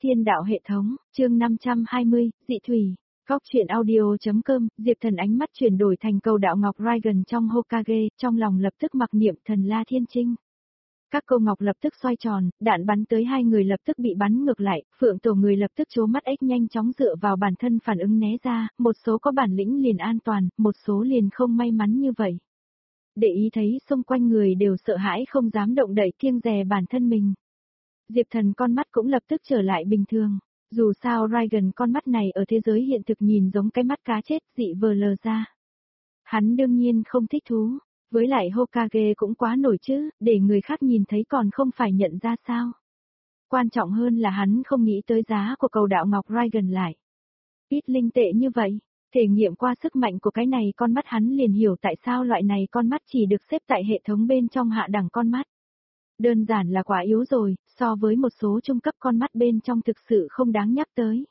Thiên đạo hệ thống, chương 520, dị thủy. Góc truyện audio.com, Diệp Thần ánh mắt chuyển đổi thành cầu đạo ngọc Raigan trong Hokage, trong lòng lập tức mặc niệm thần La Thiên Trinh. Các câu ngọc lập tức xoay tròn, đạn bắn tới hai người lập tức bị bắn ngược lại, Phượng Tổ người lập tức trố mắt ếch nhanh chóng dựa vào bản thân phản ứng né ra, một số có bản lĩnh liền an toàn, một số liền không may mắn như vậy. Để ý thấy xung quanh người đều sợ hãi không dám động đậy kiêng dè bản thân mình. Diệp Thần con mắt cũng lập tức trở lại bình thường. Dù sao Raigan con mắt này ở thế giới hiện thực nhìn giống cái mắt cá chết dị vờ lờ ra. Hắn đương nhiên không thích thú, với lại Hokage cũng quá nổi chứ, để người khác nhìn thấy còn không phải nhận ra sao. Quan trọng hơn là hắn không nghĩ tới giá của cầu đạo ngọc Raigan lại. Ít linh tệ như vậy, thể nghiệm qua sức mạnh của cái này con mắt hắn liền hiểu tại sao loại này con mắt chỉ được xếp tại hệ thống bên trong hạ đẳng con mắt. Đơn giản là quá yếu rồi, so với một số trung cấp con mắt bên trong thực sự không đáng nhắc tới.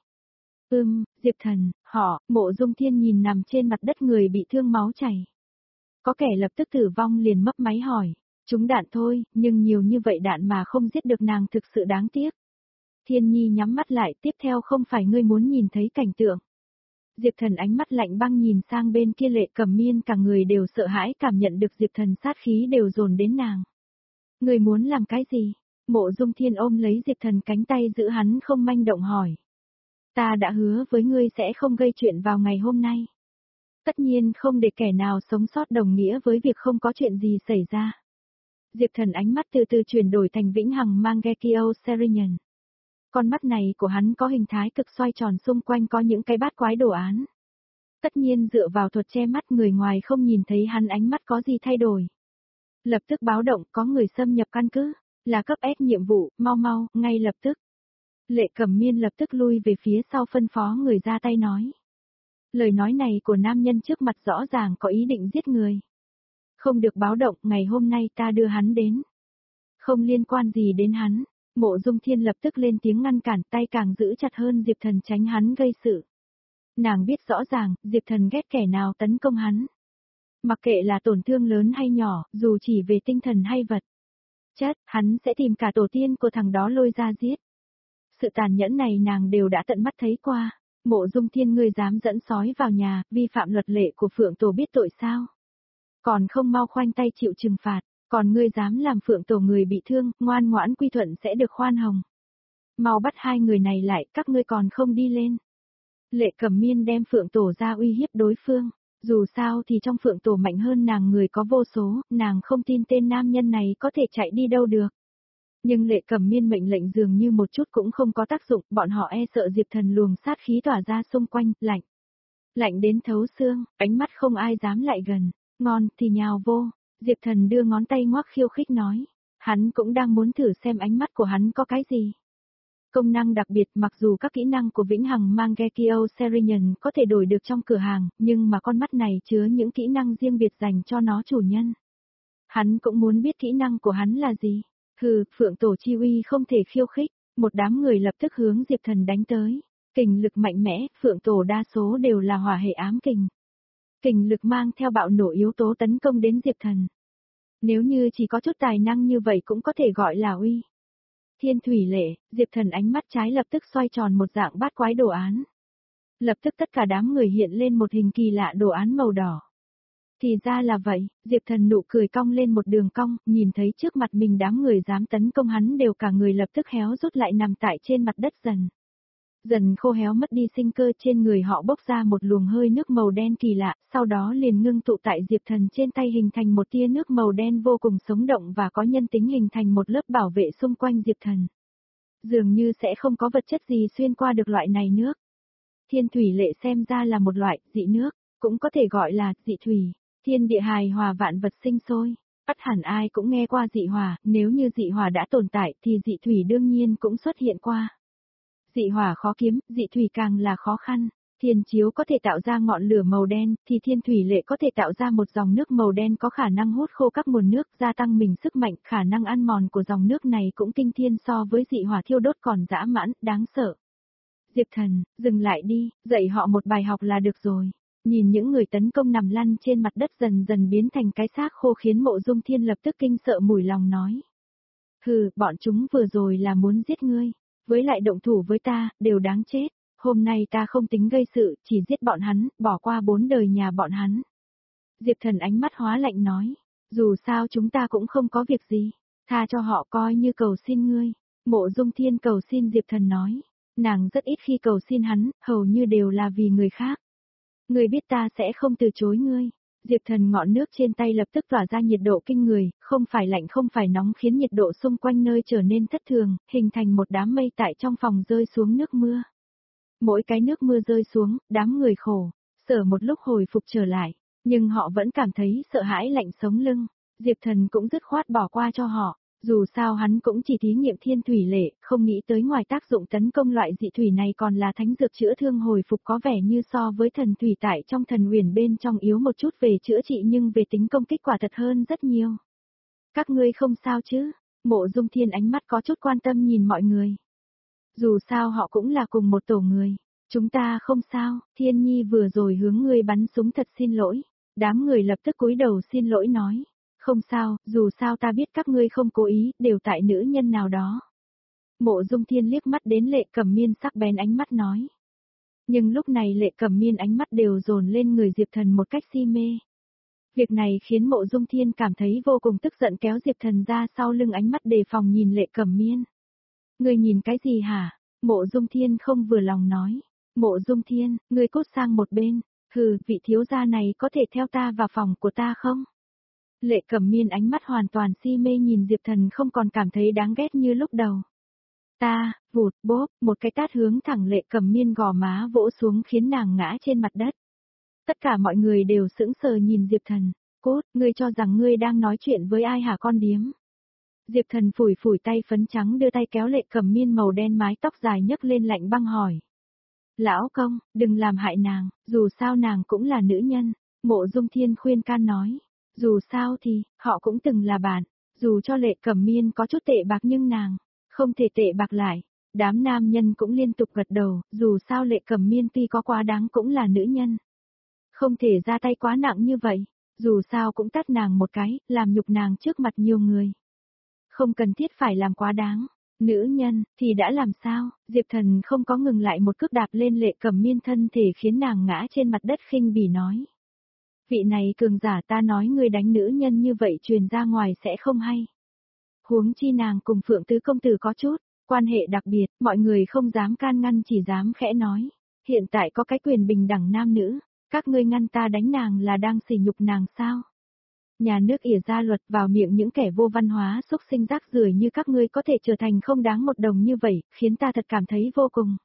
Diệp Thần, Mộ Dung Thiên nhìn nằm trên mặt đất người bị thương máu chảy. Có kẻ lập tức tử vong liền mấp máy hỏi, trúng đạn thôi, nhưng nhiều như vậy đạn mà không giết được nàng thực sự đáng tiếc. Thiên Nhi nhắm mắt lại, tiếp theo không phải ngươi muốn nhìn thấy cảnh tượng. Diệp Thần ánh mắt lạnh băng nhìn sang bên kia Lệ Cẩm Miên, cả người đều sợ hãi cảm nhận được Diệp Thần sát khí đều dồn đến nàng. Ngươi muốn làm cái gì? Mộ Dung Thiên ôm lấy Diệp Thần cánh tay giữ hắn không manh động hỏi. Ta đã hứa với ngươi sẽ không gây chuyện vào ngày hôm nay. Tất nhiên không để kẻ nào sống sót đồng nghĩa với việc không có chuyện gì xảy ra. Diệp Thần ánh mắt từ từ chuyển đổi thành vĩnh hằng Mangekyo Serenian. Con mắt này của hắn có hình thái cực xoay tròn, xung quanh có những cái bát quái đồ án. Tất nhiên dựa vào thuật che mắt người ngoài không nhìn thấy hắn ánh mắt có gì thay đổi. Lập tức báo động có người xâm nhập căn cứ, là cấp ép nhiệm vụ, mau, ngay lập tức. Lệ Cẩm Miên lập tức lui về phía sau phân phó người ra tay nói. Lời nói này của nam nhân trước mặt rõ ràng có ý định giết người. Không được báo động, ngày hôm nay ta đưa hắn đến. Không liên quan gì đến hắn, Mộ Dung Thiên lập tức lên tiếng ngăn cản, tay càng giữ chặt hơn Diệp Thần tránh hắn gây sự. Nàng biết rõ ràng, Diệp Thần ghét kẻ nào tấn công hắn. Mặc kệ là tổn thương lớn hay nhỏ, dù chỉ về tinh thần hay vật chất, hắn sẽ tìm cả tổ tiên của thằng đó lôi ra giết. Sự tàn nhẫn này nàng đều đã tận mắt thấy qua. Mộ Dung Thiên, ngươi dám dẫn sói vào nhà, vi phạm luật lệ của Phượng Tổ biết tội sao? Còn không mau khoanh tay chịu trừng phạt, còn ngươi dám làm Phượng Tổ người bị thương, ngoan ngoãn quy thuận sẽ được khoan hồng. Mau bắt hai người này lại, các ngươi còn không đi lên. Lệ Cẩm Miên đem Phượng Tổ ra uy hiếp đối phương. Dù sao thì trong Phượng Tổ mạnh hơn nàng người có vô số, nàng không tin tên nam nhân này có thể chạy đi đâu được. Nhưng Lệ Cẩm Miên mệnh lệnh dường như một chút cũng không có tác dụng, bọn họ e sợ Diệp Thần luồng sát khí tỏa ra xung quanh, lạnh. Lạnh đến thấu xương, ánh mắt không ai dám lại gần, ngon thì nhào vô. Diệp Thần đưa ngón tay ngoắc khiêu khích nói, hắn cũng đang muốn thử xem ánh mắt của hắn có cái gì. Công năng đặc biệt, mặc dù các kỹ năng của vĩnh hằng Mangekyo Serenian có thể đổi được trong cửa hàng, nhưng mà con mắt này chứa những kỹ năng riêng biệt dành cho nó chủ nhân. Hắn cũng muốn biết kỹ năng của hắn là gì. Phượng Tổ chi uy không thể khiêu khích, một đám người lập tức hướng Diệp Thần đánh tới. Kình lực mạnh mẽ, Phượng Tổ đa số đều là hỏa hệ ám kình. Kình lực mang theo bạo nổ yếu tố tấn công đến Diệp Thần. Nếu như chỉ có chút tài năng như vậy cũng có thể gọi là uy. Thiên thủy lệ, Diệp Thần ánh mắt trái lập tức xoay tròn một dạng bát quái đồ án. Lập tức tất cả đám người hiện lên một hình kỳ lạ đồ án màu đỏ. Thì ra là vậy, Diệp Thần nụ cười cong lên một đường cong, nhìn thấy trước mặt mình đám người dám tấn công hắn đều cả người lập tức héo rút lại nằm tại trên mặt đất dần khô héo mất đi sinh cơ, trên người họ bốc ra một luồng hơi nước màu đen kỳ lạ, sau đó liền ngưng tụ tại Diệp Thần trên tay hình thành một tia nước màu đen vô cùng sống động và có nhân tính, hình thành một lớp bảo vệ xung quanh Diệp Thần. Dường như sẽ không có vật chất gì xuyên qua được loại này nước. Thiên thủy lệ xem ra là một loại dị nước, cũng có thể gọi là dị thủy. Thiên địa hài hòa vạn vật sinh sôi, ắt hẳn ai cũng nghe qua dị hỏa, nếu như dị hỏa đã tồn tại thì dị thủy đương nhiên cũng xuất hiện qua. Dị hỏa khó kiếm, dị thủy càng là khó khăn. Thiên chiếu có thể tạo ra ngọn lửa màu đen, thì thiên thủy lệ có thể tạo ra một dòng nước màu đen có khả năng hút khô các nguồn nước, gia tăng mình sức mạnh, khả năng ăn mòn của dòng nước này cũng kinh thiên, so với dị hỏa thiêu đốt còn dã mãn, đáng sợ. Diệp Thần, dừng lại đi, dạy họ một bài học là được rồi. Nhìn những người tấn công nằm lăn trên mặt đất dần dần biến thành cái xác khô khiến Mộ Dung Thiên lập tức kinh sợ mủi lòng nói. Bọn chúng vừa rồi là muốn giết ngươi. với lại động thủ với ta, đều đáng chết. Hôm nay ta không tính gây sự, chỉ giết bọn hắn, bỏ qua 4 đời nhà bọn hắn. Diệp Thần ánh mắt hóa lạnh nói, dù sao chúng ta cũng không có việc gì, tha cho họ coi như cầu xin ngươi. Mộ Dung Thiên cầu xin Diệp Thần nói, nàng rất ít khi cầu xin hắn, hầu như đều là vì người khác. Ngươi biết ta sẽ không từ chối ngươi. Diệp Thần ngọn nước trên tay lập tức tỏa ra nhiệt độ kinh người, không phải lạnh không phải nóng khiến nhiệt độ xung quanh nơi trở nên thất thường, hình thành một đám mây tại trong phòng rơi xuống nước mưa. Mỗi cái nước mưa rơi xuống, đám người khổ, sở một lúc hồi phục trở lại, nhưng họ vẫn cảm thấy sợ hãi lạnh sống lưng. Diệp Thần cũng dứt khoát bỏ qua cho họ, dù sao hắn cũng chỉ thí nghiệm thiên thủy lệ, không nghĩ tới ngoài tác dụng tấn công loại dị thủy này còn là thánh dược chữa thương hồi phục, có vẻ như so với thần thủy tại trong thần huyền bên trong yếu một chút về chữa trị nhưng về tính công kích quả thật hơn rất nhiều. Các ngươi không sao chứ? Mộ Dung Thiên ánh mắt có chút quan tâm nhìn mọi người. Dù sao họ cũng là cùng một tổ người. Chúng ta không sao, Thiên Nhi vừa rồi hướng ngươi bắn súng thật xin lỗi. Đám người lập tức cúi đầu xin lỗi nói. Không sao, dù sao ta biết các ngươi không cố ý, đều tại nữ nhân nào đó. Mộ Dung Thiên liếc mắt đến Lệ Cẩm Miên sắc bén ánh mắt nói. Nhưng lúc này Lệ Cẩm Miên ánh mắt đều dồn lên người Diệp Thần một cách si mê. Việc này khiến Mộ Dung Thiên cảm thấy vô cùng tức giận, kéo Diệp Thần ra sau lưng, ánh mắt đề phòng nhìn Lệ Cẩm Miên. Ngươi nhìn cái gì hả? Mộ Dung Thiên không vừa lòng nói. Mộ Dung Thiên, ngươi cút sang một bên. Hừ, vị thiếu gia này có thể theo ta vào phòng của ta không? Lệ Cẩm Miên ánh mắt hoàn toàn si mê nhìn Diệp Thần, không còn cảm thấy đáng ghét như lúc đầu. Ta, vụt, bốp, một cái tát hướng thẳng Lệ Cẩm Miên gò má vỗ xuống khiến nàng ngã trên mặt đất. Tất cả mọi người đều sững sờ nhìn Diệp Thần. Cốt, ngươi cho rằng ngươi đang nói chuyện với ai hả con điếm? Diệp Thần phủi phủi tay phấn trắng, đưa tay kéo Lệ Cẩm Miên màu đen mái tóc dài nhấc lên lạnh băng hỏi. Lão công, đừng làm hại nàng, dù sao nàng cũng là nữ nhân. Mộ Dung Thiên khuyên can nói. Dù sao thì, họ cũng từng là bạn. Dù cho Lệ Cẩm Miên có chút tệ bạc nhưng nàng không thể tệ bạc lại. Đám nam nhân cũng liên tục gật đầu, dù sao Lệ Cẩm Miên tuy có quá đáng cũng là nữ nhân. Không thể ra tay quá nặng như vậy, dù sao cũng tát nàng một cái, làm nhục nàng trước mặt nhiều người. Không cần thiết phải làm quá đáng. Nữ nhân, thì đã làm sao? Diệp Thần không có ngừng lại, một cước đạp lên Lệ Cẩm Miên thân thể khiến nàng ngã trên mặt đất, khinh bỉ nói. Vị này cường giả, ta nói ngươi đánh nữ nhân như vậy truyền ra ngoài sẽ không hay. Huống chi nàng cùng Phượng Tứ công tử có chút quan hệ đặc biệt, mọi người không dám can ngăn, chỉ dám khẽ nói. Hiện tại có cái quyền bình đẳng nam nữ, các ngươi ngăn ta đánh nàng là đang sỉ nhục nàng sao? Nhà nước ỉa ra luật vào miệng những kẻ vô văn hóa xúc sinh rác rưởi như các ngươi có thể trở thành không đáng một đồng như vậy, khiến ta thật cảm thấy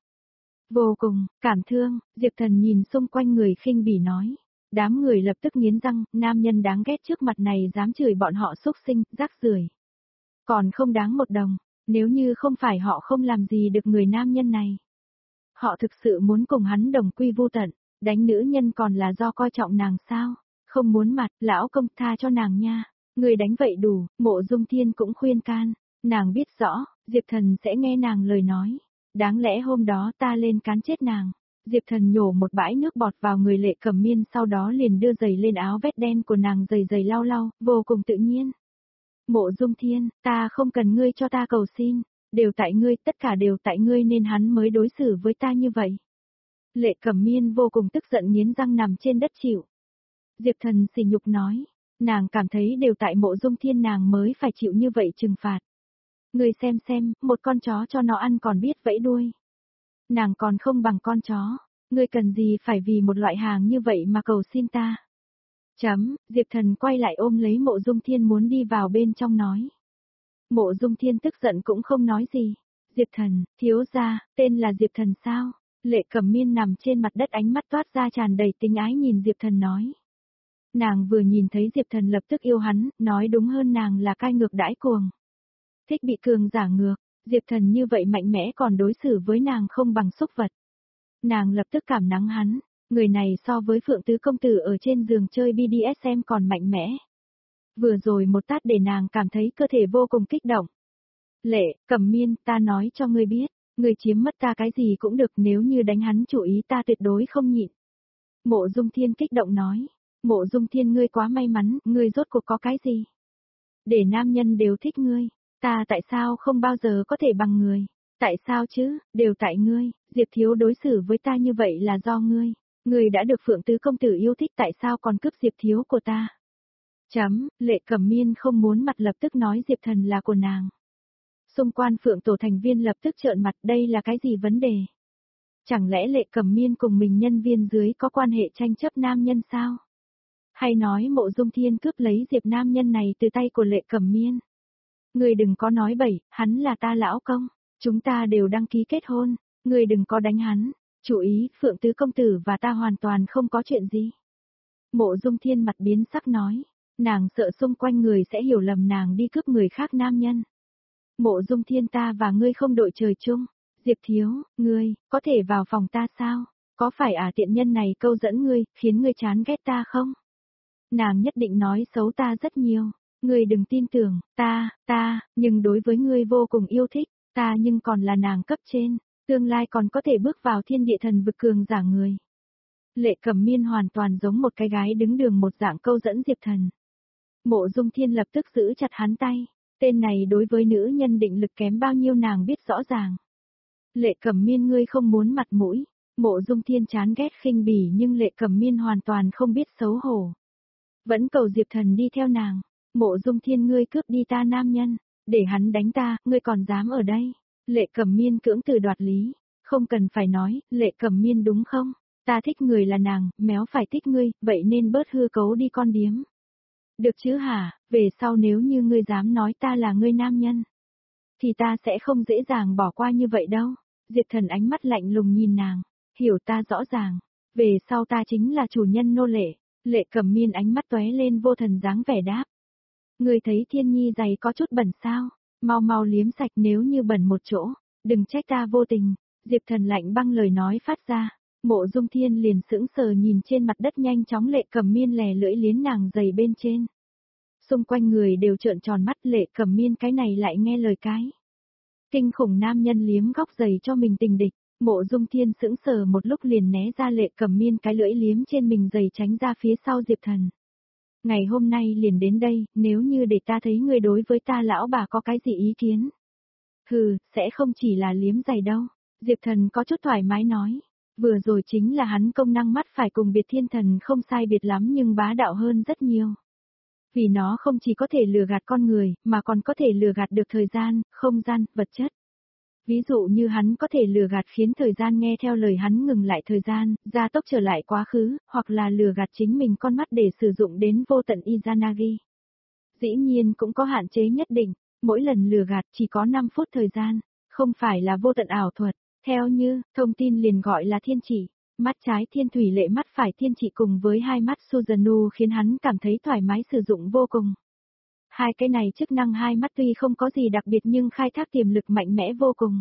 vô cùng cảm thương. Diệp Thần nhìn xung quanh người khinh bỉ nói. Đám người lập tức nghiến răng, nam nhân đáng ghét trước mặt này dám chửi bọn họ xúc sinh, rác rưởi. Còn không đáng một đồng, nếu như không phải họ không làm gì được người nam nhân này. Họ thực sự muốn cùng hắn đồng quy vu tận, đánh nữ nhân còn là do coi trọng nàng sao? Không muốn mặt, lão công tha cho nàng nha. Người đánh vậy đủ, Mộ Dung Thiên cũng khuyên can. Nàng biết rõ, Diệp Thần sẽ nghe nàng lời nói. Đáng lẽ hôm đó ta lên cán chết nàng. Diệp Thần nhổ một bãi nước bọt vào người Lệ Cẩm Miên, sau đó liền đưa giày lên áo vét đen của nàng, giày lau lau, vô cùng tự nhiên. Mộ Dung Thiên, ta không cần ngươi cho ta cầu xin. Đều tại ngươi, tất cả đều tại ngươi nên hắn mới đối xử với ta như vậy. Lệ Cẩm Miên vô cùng tức giận, nghiến răng nằm trên đất chịu. Diệp Thần sỉ nhục nói, nàng cảm thấy đều tại Mộ Dung Thiên nàng mới phải chịu như vậy trừng phạt. Ngươi xem, một con chó cho nó ăn còn biết vẫy đuôi. Nàng còn không bằng con chó, ngươi cần gì phải vì một loại hàng như vậy mà cầu xin ta. Diệp Thần quay lại ôm lấy Mộ Dung Thiên muốn đi vào bên trong nói. Mộ Dung Thiên tức giận cũng không nói gì. Diệp Thần, thiếu gia, tên là Diệp Thần sao? Lệ Cẩm Miên nằm trên mặt đất, ánh mắt toát ra tràn đầy tình ái nhìn Diệp Thần nói. Nàng vừa nhìn thấy Diệp Thần lập tức yêu hắn, nói đúng hơn nàng là cai ngược đãi cuồng. Thích bị cường giả ngược, Diệp Thần như vậy mạnh mẽ còn đối xử với nàng không bằng súc vật. Nàng lập tức cảm nắng hắn, người này so với Phượng Tứ công tử ở trên giường chơi BDSM còn mạnh mẽ. Vừa rồi một tát để nàng cảm thấy cơ thể vô cùng kích động. Lệ, Cẩm Miên, ta nói cho ngươi biết, ngươi chiếm mất ta cái gì cũng được, nếu như đánh hắn chủ ý ta tuyệt đối không nhịn. Mộ Dung Thiên kích động nói. Mộ Dung Thiên, ngươi quá may mắn, ngươi rốt cuộc có cái gì? Để nam nhân đều thích ngươi, ta tại sao không bao giờ có thể bằng người? Tại sao chứ, đều tại ngươi, Diệp Thiếu đối xử với ta như vậy là do ngươi. Ngươi đã được Phượng Tứ công tử yêu thích tại sao còn cướp Diệp Thiếu của ta? Lệ Cẩm Miên không muốn mặt lập tức nói Diệp Thần là của nàng. Xung quanh Phượng tổ thành viên lập tức trợn mặt, đây là cái gì vấn đề? Chẳng lẽ Lệ Cẩm Miên cùng mình nhân viên dưới có quan hệ tranh chấp nam nhân sao? Hay nói Mộ Dung Thiên cướp lấy Diệp nam nhân này từ tay của Lệ Cẩm Miên? Ngươi đừng có nói bậy, hắn là ta lão công, chúng ta đều đăng ký kết hôn, ngươi đừng có đánh hắn, chú ý, Phượng Tứ công tử và ta hoàn toàn không có chuyện gì. Mộ Dung Thiên mặt biến sắc nói, nàng sợ xung quanh người sẽ hiểu lầm nàng đi cướp người khác nam nhân. Mộ Dung Thiên, ta và ngươi không đội trời chung. Diệp Thiếu, ngươi, có thể vào phòng ta sao? Có phải tiện nhân này câu dẫn ngươi, khiến ngươi chán ghét ta không? Nàng nhất định nói xấu ta rất nhiều. Ngươi đừng tin tưởng, nhưng đối với ngươi vô cùng yêu thích, ta nhưng còn là nàng cấp trên, tương lai còn có thể bước vào thiên địa thần vực cường giả người. Lệ Cẩm Miên hoàn toàn giống một cái gái đứng đường một dạng câu dẫn Diệp Thần. Mộ Dung Thiên lập tức giữ chặt hắn tay, tên này đối với nữ nhân định lực kém bao nhiêu nàng biết rõ ràng. Lệ Cẩm Miên, ngươi không muốn mặt mũi. Mộ Dung Thiên chán ghét khinh bỉ nhưng Lệ Cẩm Miên hoàn toàn không biết xấu hổ. Vẫn cầu Diệp Thần đi theo nàng. Mộ Dung Thiên, ngươi cướp đi ta nam nhân, để hắn đánh ta, ngươi còn dám ở đây? Lệ Cẩm Miên cưỡng từ đoạt lý, không cần phải nói, Lệ Cẩm Miên đúng không? Ta thích người là nàng, méo phải thích ngươi, vậy nên bớt hư cấu đi con điếm. Được chứ hả, về sau nếu như ngươi dám nói ta là ngươi nam nhân, thì ta sẽ không dễ dàng bỏ qua như vậy đâu. Diệp Thần ánh mắt lạnh lùng nhìn nàng, hiểu ta rõ ràng, về sau ta chính là chủ nhân nô lệ. Lệ Cẩm Miên ánh mắt tóe lên vô thần dáng vẻ đáp. Ngươi thấy Thiên Nhi giày có chút bẩn sao? Mau mau liếm sạch, nếu như bẩn một chỗ, đừng trách ta vô tình. Diệp Thần lạnh băng lời nói phát ra. Mộ Dung Thiên liền sững sờ nhìn trên mặt đất, nhanh chóng Lệ Cẩm Miên lè lưỡi liếm nàng giày bên trên. Xung quanh người đều trợn tròn mắt, Lệ Cẩm Miên cái này lại nghe lời cái. Kinh khủng nam nhân liếm góc giày cho mình tình địch. Mộ Dung Thiên sững sờ một lúc liền né ra Lệ Cẩm Miên cái lưỡi liếm trên mình giày, tránh ra phía sau Diệp Thần. Ngày hôm nay liền đến đây, nếu như để ta thấy ngươi đối với ta lão bà có cái gì ý kiến? Hừ, sẽ không chỉ là liếm giày đâu. Diệp Thần có chút thoải mái nói. Vừa rồi chính là hắn công năng mắt phải cùng biệt thiên thần không sai biệt lắm nhưng bá đạo hơn rất nhiều. Vì nó không chỉ có thể lừa gạt con người, mà còn có thể lừa gạt được thời gian, không gian, vật chất. Ví dụ như hắn có thể lừa gạt khiến thời gian nghe theo lời hắn ngừng lại thời gian, gia tốc trở lại quá khứ, hoặc là lừa gạt chính mình con mắt để sử dụng đến vô tận Izanagi. Dĩ nhiên cũng có hạn chế nhất định, mỗi lần lừa gạt chỉ có 5 phút thời gian, không phải là vô tận ảo thuật. Theo như, thông tin liền gọi là thiên chỉ, mắt trái Thiên Thủy Lệ, mắt phải thiên chỉ cùng với hai mắt Suzanu khiến hắn cảm thấy thoải mái sử dụng vô cùng. Hai cái này chức năng hai mắt tuy không có gì đặc biệt nhưng khai thác tiềm lực mạnh mẽ vô cùng.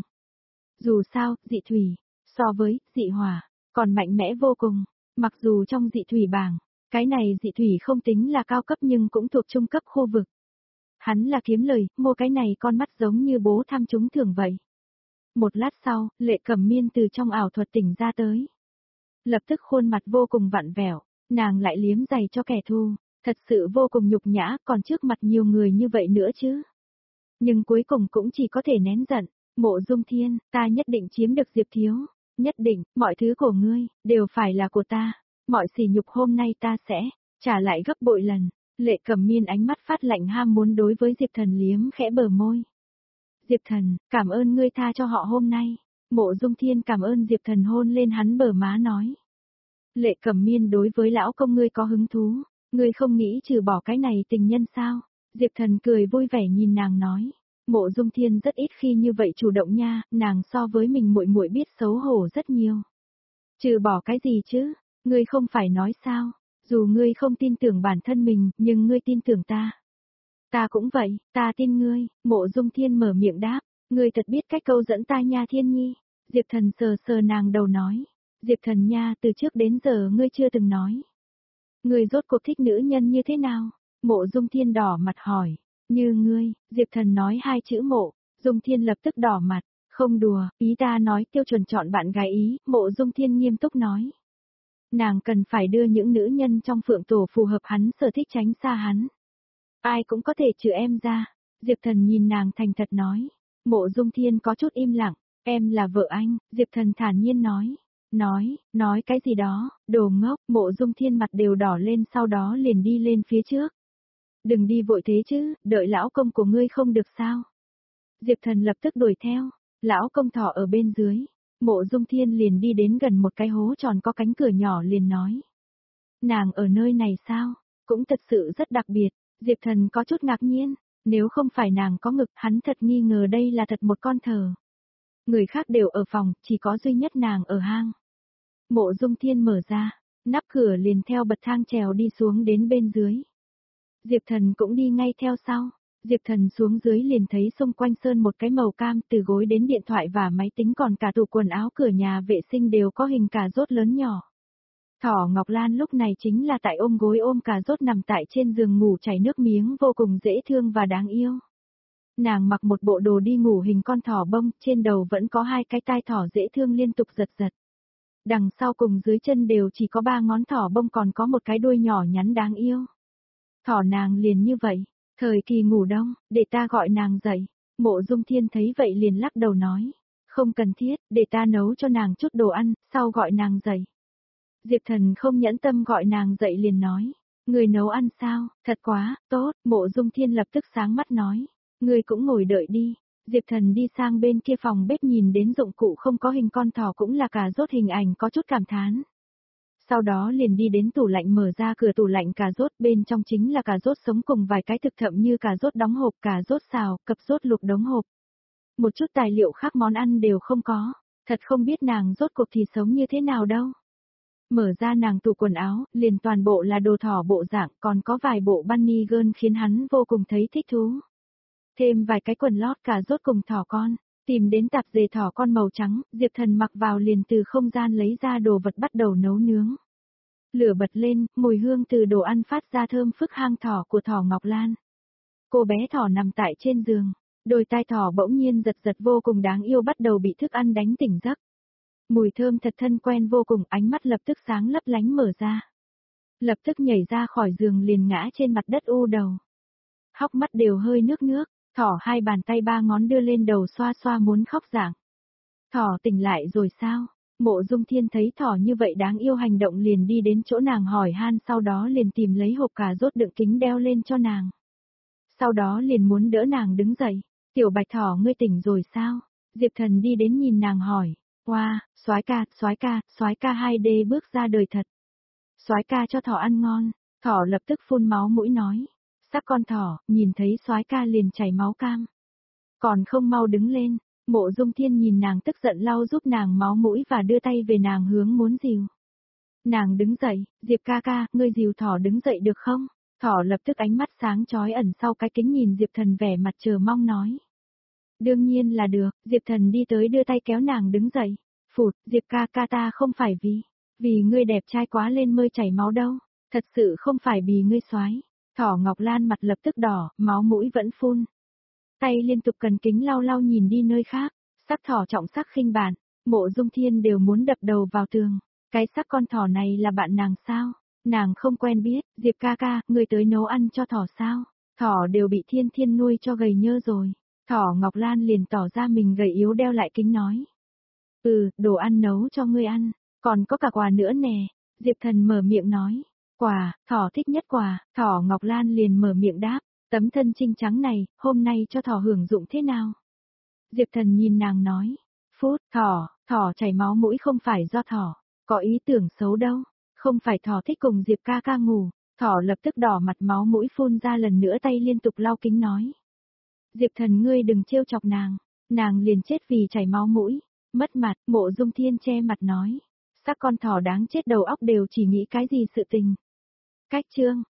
Dù sao, dị thủy, so với dị hỏa, còn mạnh mẽ vô cùng. Mặc dù trong dị thủy bảng, cái này dị thủy không tính là cao cấp nhưng cũng thuộc trung cấp khu vực. Hắn là kiếm lời, mua cái này con mắt giống như bố thăm trúng thưởng vậy. Một lát sau, Lệ Cẩm Miên từ trong ảo thuật tỉnh ra tới. Lập tức khuôn mặt vô cùng vặn vẹo, nàng lại liếm giày cho kẻ thù, thật sự vô cùng nhục nhã, còn trước mặt nhiều người như vậy nữa chứ. Nhưng cuối cùng cũng chỉ có thể nén giận. Mộ Dung Thiên, ta nhất định chiếm được Diệp Thiếu, nhất định, mọi thứ của ngươi, đều phải là của ta, mọi sỉ nhục hôm nay ta sẽ, trả lại gấp bội lần. Lệ Cẩm Miên ánh mắt phát lạnh, ham muốn đối với Diệp Thần liếm khẽ bờ môi. Diệp Thần, cảm ơn ngươi tha cho họ hôm nay. Mộ Dung Thiên cảm ơn Diệp Thần hôn lên hắn bờ má nói. Lệ Cẩm Miên, đối với lão công ngươi có hứng thú, ngươi không nghĩ trừ bỏ cái này tình nhân sao? Diệp Thần cười vui vẻ nhìn nàng nói. Mộ Dung Thiên rất ít khi như vậy chủ động nha, nàng so với mình muội muội biết xấu hổ rất nhiều. Trừ bỏ cái gì chứ? Ngươi không phải nói sao? Dù ngươi không tin tưởng bản thân mình, nhưng ngươi tin tưởng ta. Ta cũng vậy, ta tin ngươi. Mộ Dung Thiên mở miệng đáp. Ngươi thật biết cách câu dẫn ta nha Thiên Nhi. Diệp Thần sờ sờ nàng đầu nói. Diệp Thần nha, từ trước đến giờ ngươi chưa từng nói. Ngươi rốt cuộc thích nữ nhân như thế nào? Mộ Dung Thiên đỏ mặt hỏi. Như ngươi, Diệp Thần nói hai chữ. Mộ Dung Thiên lập tức đỏ mặt. Không đùa, ý ta nói tiêu chuẩn chọn bạn gái ý. Mộ Dung Thiên nghiêm túc nói. Nàng cần phải đưa những nữ nhân trong Phượng Tổ phù hợp hắn sở thích, tránh xa hắn. Ai cũng có thể trừ em ra. Diệp Thần nhìn nàng thành thật nói. Mộ Dung Thiên có chút im lặng. Em là vợ anh, Diệp Thần thản nhiên nói. Nói cái gì đó, đồ ngốc, Mộ Dung Thiên mặt đều đỏ lên sau đó liền đi lên phía trước. Đừng đi vội thế chứ, đợi lão công của ngươi không được sao. Diệp Thần lập tức đuổi theo, lão công thỏ ở bên dưới. Mộ Dung Thiên liền đi đến gần một cái hố tròn có cánh cửa nhỏ liền nói. Nàng ở nơi này sao, cũng thật sự rất đặc biệt, Diệp Thần có chút ngạc nhiên, nếu không phải nàng có ngực hắn thật nghi ngờ đây là thật một con thờ. Người khác đều ở phòng, chỉ có duy nhất nàng ở hang. Mộ Dung Thiên mở ra, nắp cửa liền theo bậc thang trèo đi xuống đến bên dưới. Diệp Thần cũng đi ngay theo sau. Diệp Thần xuống dưới liền thấy xung quanh sơn một cái màu cam, từ gối đến điện thoại và máy tính còn cả tủ quần áo cửa nhà vệ sinh đều có hình cà rốt lớn nhỏ. Thỏ Ngọc Lan lúc này chính là tại ôm gối ôm cà rốt nằm tại trên giường ngủ chảy nước miếng vô cùng dễ thương và đáng yêu. Nàng mặc một bộ đồ đi ngủ hình con thỏ bông, trên đầu vẫn có hai cái tai thỏ dễ thương liên tục giật giật. Đằng sau cùng dưới chân đều chỉ có 3 ngón thỏ bông còn có một cái đuôi nhỏ nhắn đáng yêu. Thỏ nàng liền như vậy, thời kỳ ngủ đông, để ta gọi nàng dậy. Mộ Dung Thiên thấy vậy liền lắc đầu nói, không cần thiết, để ta nấu cho nàng chút đồ ăn, sau gọi nàng dậy. Diệp Thần không nhẫn tâm gọi nàng dậy liền nói, người nấu ăn sao, thật quá, tốt, Mộ Dung Thiên lập tức sáng mắt nói, người cũng ngồi đợi đi. Diệp Thần đi sang bên kia phòng bếp nhìn đến dụng cụ không có hình con thỏ cũng là cà rốt hình ảnh có chút cảm thán. Sau đó liền đi đến tủ lạnh mở ra cửa tủ lạnh cà rốt, bên trong chính là cà rốt sống cùng vài cái thực thậm như cà rốt đóng hộp, cà rốt xào, cập rốt luộc đóng hộp. Một chút tài liệu khác món ăn đều không có, thật không biết nàng rốt cuộc thì sống như thế nào đâu. Mở ra nàng tủ quần áo, liền toàn bộ là đồ thỏ bộ dạng, còn có vài bộ bunny girl khiến hắn vô cùng thấy thích thú. Thêm vài cái quần lót cà rốt cùng thỏ con, tìm đến tạp dề thỏ con màu trắng, Diệp Thần mặc vào liền từ không gian lấy ra đồ vật bắt đầu nấu nướng. Lửa bật lên, mùi hương từ đồ ăn phát ra thơm phức hang thỏ của thỏ Ngọc Lan. Cô bé thỏ nằm tại trên giường, đôi tai thỏ bỗng nhiên giật giật vô cùng đáng yêu bắt đầu bị thức ăn đánh tỉnh giấc. Mùi thơm thật thân quen vô cùng, ánh mắt lập tức sáng lấp lánh mở ra. Lập tức nhảy ra khỏi giường liền ngã trên mặt đất u đầu. Hốc mắt đều hơi nước nước, thỏ hai bàn tay 3 ngón đưa lên đầu xoa xoa muốn khóc dạng. Thỏ tỉnh lại rồi sao? Mộ Dung Thiên thấy thỏ như vậy đáng yêu hành động liền đi đến chỗ nàng hỏi han sau đó liền tìm lấy hộp cà rốt đựng kính đeo lên cho nàng. Sau đó liền muốn đỡ nàng đứng dậy. Tiểu bạch thỏ ngươi tỉnh rồi sao? Diệp Thần đi đến nhìn nàng hỏi. Wow, soái ca 2D bước ra đời thật. Soái ca cho thỏ ăn ngon. Thỏ lập tức phun máu mũi nói. Sắc con thỏ, nhìn thấy soái ca liền chảy máu cam. Còn không mau đứng lên. Mộ Dung Thiên nhìn nàng tức giận lau giúp nàng máu mũi và đưa tay về nàng hướng muốn dìu. Nàng đứng dậy, Diệp ca ca, ngươi dìu thỏ đứng dậy được không? Thỏ lập tức ánh mắt sáng chói ẩn sau cái kính nhìn Diệp Thần vẻ mặt chờ mong nói. Đương nhiên là được, Diệp Thần đi tới đưa tay kéo nàng đứng dậy. Phụt, Diệp ca ca ta không phải vì ngươi đẹp trai quá lên mới chảy máu đâu, thật sự không phải vì ngươi soái. Thỏ Ngọc Lan mặt lập tức đỏ, máu mũi vẫn phun. Tay liên tục cần kính lau lau nhìn đi nơi khác, sắc thỏ trọng sắc khinh bạn, Mộ Dung Thiên đều muốn đập đầu vào tường. Cái sắc con thỏ này là bạn nàng sao? Nàng không quen biết, Diệp ca ca, người tới nấu ăn cho thỏ sao? Thỏ đều bị Thiên Thiên nuôi cho gầy nhơ rồi. Thỏ Ngọc Lan liền tỏ ra mình gầy yếu đeo lại kính nói. Đồ ăn nấu cho ngươi ăn, còn có cả quà nữa nè. Diệp Thần mở miệng nói. Quà, thỏ thích nhất quà, thỏ Ngọc Lan liền mở miệng đáp. Tấm thân trinh trắng này, hôm nay cho thỏ hưởng dụng thế nào? Diệp Thần nhìn nàng nói. Phút, thỏ chảy máu mũi không phải do thỏ, có ý tưởng xấu đâu, không phải thỏ thích cùng Diệp ca ca ngủ. Thỏ lập tức đỏ mặt máu mũi phun ra lần nữa tay liên tục lau kính nói. Diệp Thần ngươi đừng trêu chọc nàng liền chết vì chảy máu mũi, mất mặt, Mộ Dung Thiên che mặt nói. Sắc con thỏ đáng chết đầu óc đều chỉ nghĩ cái gì sự tình. Cách chương